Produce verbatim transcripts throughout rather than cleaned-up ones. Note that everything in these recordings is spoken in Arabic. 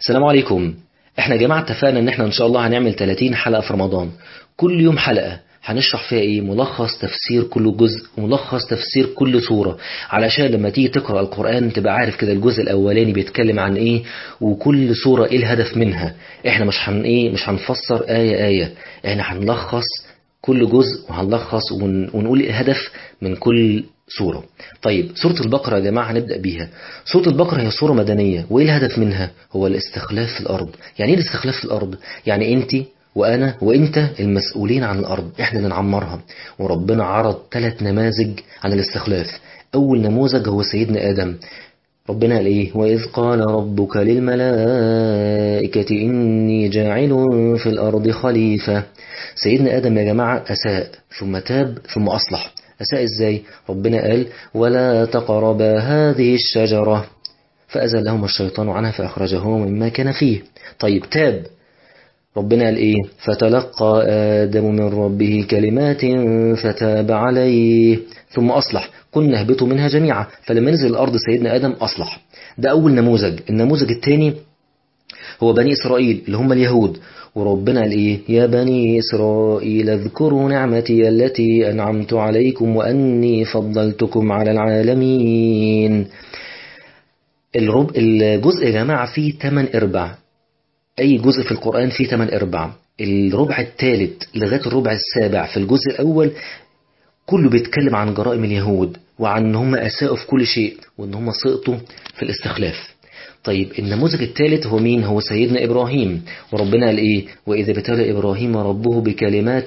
السلام عليكم. احنا يا جماعة اتفقنا ان احنا ان شاء الله هنعمل ثلاثين حلقة في رمضان. كل يوم حلقة هنشرح فيها ايه، ملخص تفسير كل جزء وملخص تفسير كل سورة، علشان لما تيجي تقرأ القرآن تبقى عارف كده الجزء الاولاني بيتكلم عن ايه، وكل سورة ايه الهدف منها. احنا مش هن ايه مش هنفسر آية آية، احنا هنلخص كل جزء وهنلخص ون- ونقول الهدف من كل سورة. طيب سورة البقرة يا جماعة هنبدأ بيها. سورة البقرة هي سورة مدنية، وإيه الهدف منها؟ هو الاستخلاف في الأرض. يعني إيه الاستخلاف في الأرض؟ يعني أنت وأنا وأنت المسؤولين عن الأرض، إحنا اللي نعمرها. وربنا عرض ثلاث نماذج عن الاستخلاف. أول نموذج هو سيدنا آدم. ربنا قال إيه؟ وإذ قال ربك للملائكة إني جاعل في الأرض خليفة. سيدنا آدم يا جماعة أساء ثم تاب ثم أصلح. أساء إزاي؟ ربنا قال ولا تقربا هذه الشجرة فأزلهما الشيطان عنها فأخرجهما مما كان فيه. طيب تاب، ربنا قال إيه؟ فتلقى آدم من ربه كلمات فتاب عليه ثم أصلح. كنا اهبطوا منها جميعا. فلما نزل الأرض سيدنا آدم أصلح. ده أول نموذج. النموذج الثاني هو بني إسرائيل اللي هم اليهود. وربنا قال إيه؟ يا بني إسرائيل اذكروا نعمتي التي أنعمت عليكم وأني فضلتكم على العالمين. الرب الجزء يا جماعة فيه ثمان أرباع. أي جزء في القرآن فيه ثمان أرباع. الربع الثالث لغاية الربع السابع في الجزء الأول كله بيتكلم عن جرائم اليهود، وعن ان هم اساءوا في كل شيء، وان هم سقطوا في الاستخلاف. طيب النموذج الثالث هو مين؟ هو سيدنا إبراهيم. وربنا قال إيه؟ وإذا ابتلى إبراهيم ربه بكلمات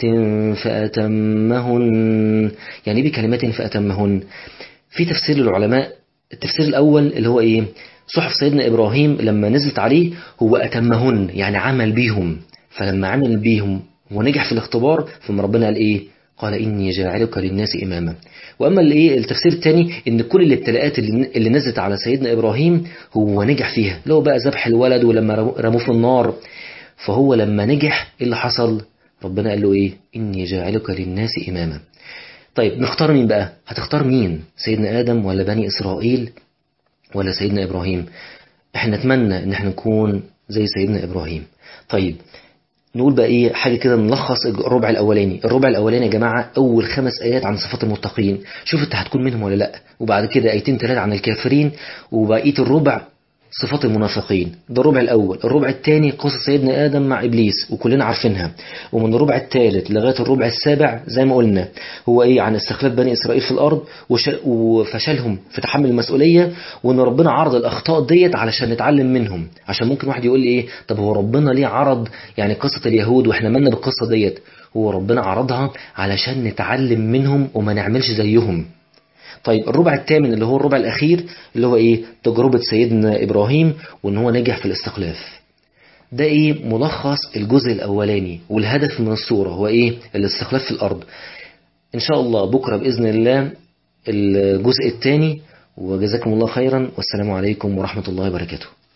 فأتمهن. يعني إيه بكلمات فأتمهن؟ في تفسير للعلماء. التفسير الأول اللي هو إيه؟ صحف سيدنا إبراهيم لما نزلت عليه هو أتمهن، يعني عمل بيهم. فلما عمل بيهم ونجح في الاختبار ثم ربنا قال إيه؟ قال إني جاعلك للناس إماما. وأما الإيه التفسير الثاني إن كل الابتلاءات اللي اللي نزلت على سيدنا إبراهيم هو نجح فيها، لو بقى ذبح الولد ولما رموه في النار. فهو لما نجح إيه اللي حصل؟ ربنا قال له إيه؟ إني جاعلك للناس إماما. طيب نختار مين بقى؟ هتختار مين؟ سيدنا آدم ولا بني إسرائيل ولا سيدنا إبراهيم؟ احنا نتمنى ان احنا نكون زي سيدنا إبراهيم. طيب نقول بقى ايه حاجة كده نلخص الربع الاولاني. الربع الاولاني يا جماعة اول خمس ايات عن صفات المتقين، شوف انت هتكون منهم ولا لا. وبعد كده ايتين ثلاثة عن الكافرين، وبقية الربع صفات المنافقين. ده الربع الاول. الربع الثاني قصة سيدنا آدم مع ابليس وكلنا عارفينها. ومن الربع الثالث لغاية الربع السابع زي ما قلنا هو ايه؟ عن استخلاف بني اسرائيل في الارض وش- وفشلهم في تحمل المسؤولية، وان ربنا عرض الاخطاء ديت علشان نتعلم منهم. عشان ممكن واحد يقول لي ايه؟ طب هو ربنا ليه عرض يعني قصة اليهود واحنا مالنا بالقصة ديت؟ هو ربنا عرضها علشان نتعلم منهم وما نعملش زيهم. طيب الربع الثامن اللي هو الربع الأخير اللي هو إيه؟ تجربة سيدنا إبراهيم وإن هو نجح في الاستخلاف. ده إيه؟ ملخص الجزء الأولاني. والهدف من السورة هو إيه؟ الاستخلاف في الأرض. إن شاء الله بكرة بإذن الله الجزء الثاني. وجزاكم الله خيرا، والسلام عليكم ورحمة الله وبركاته.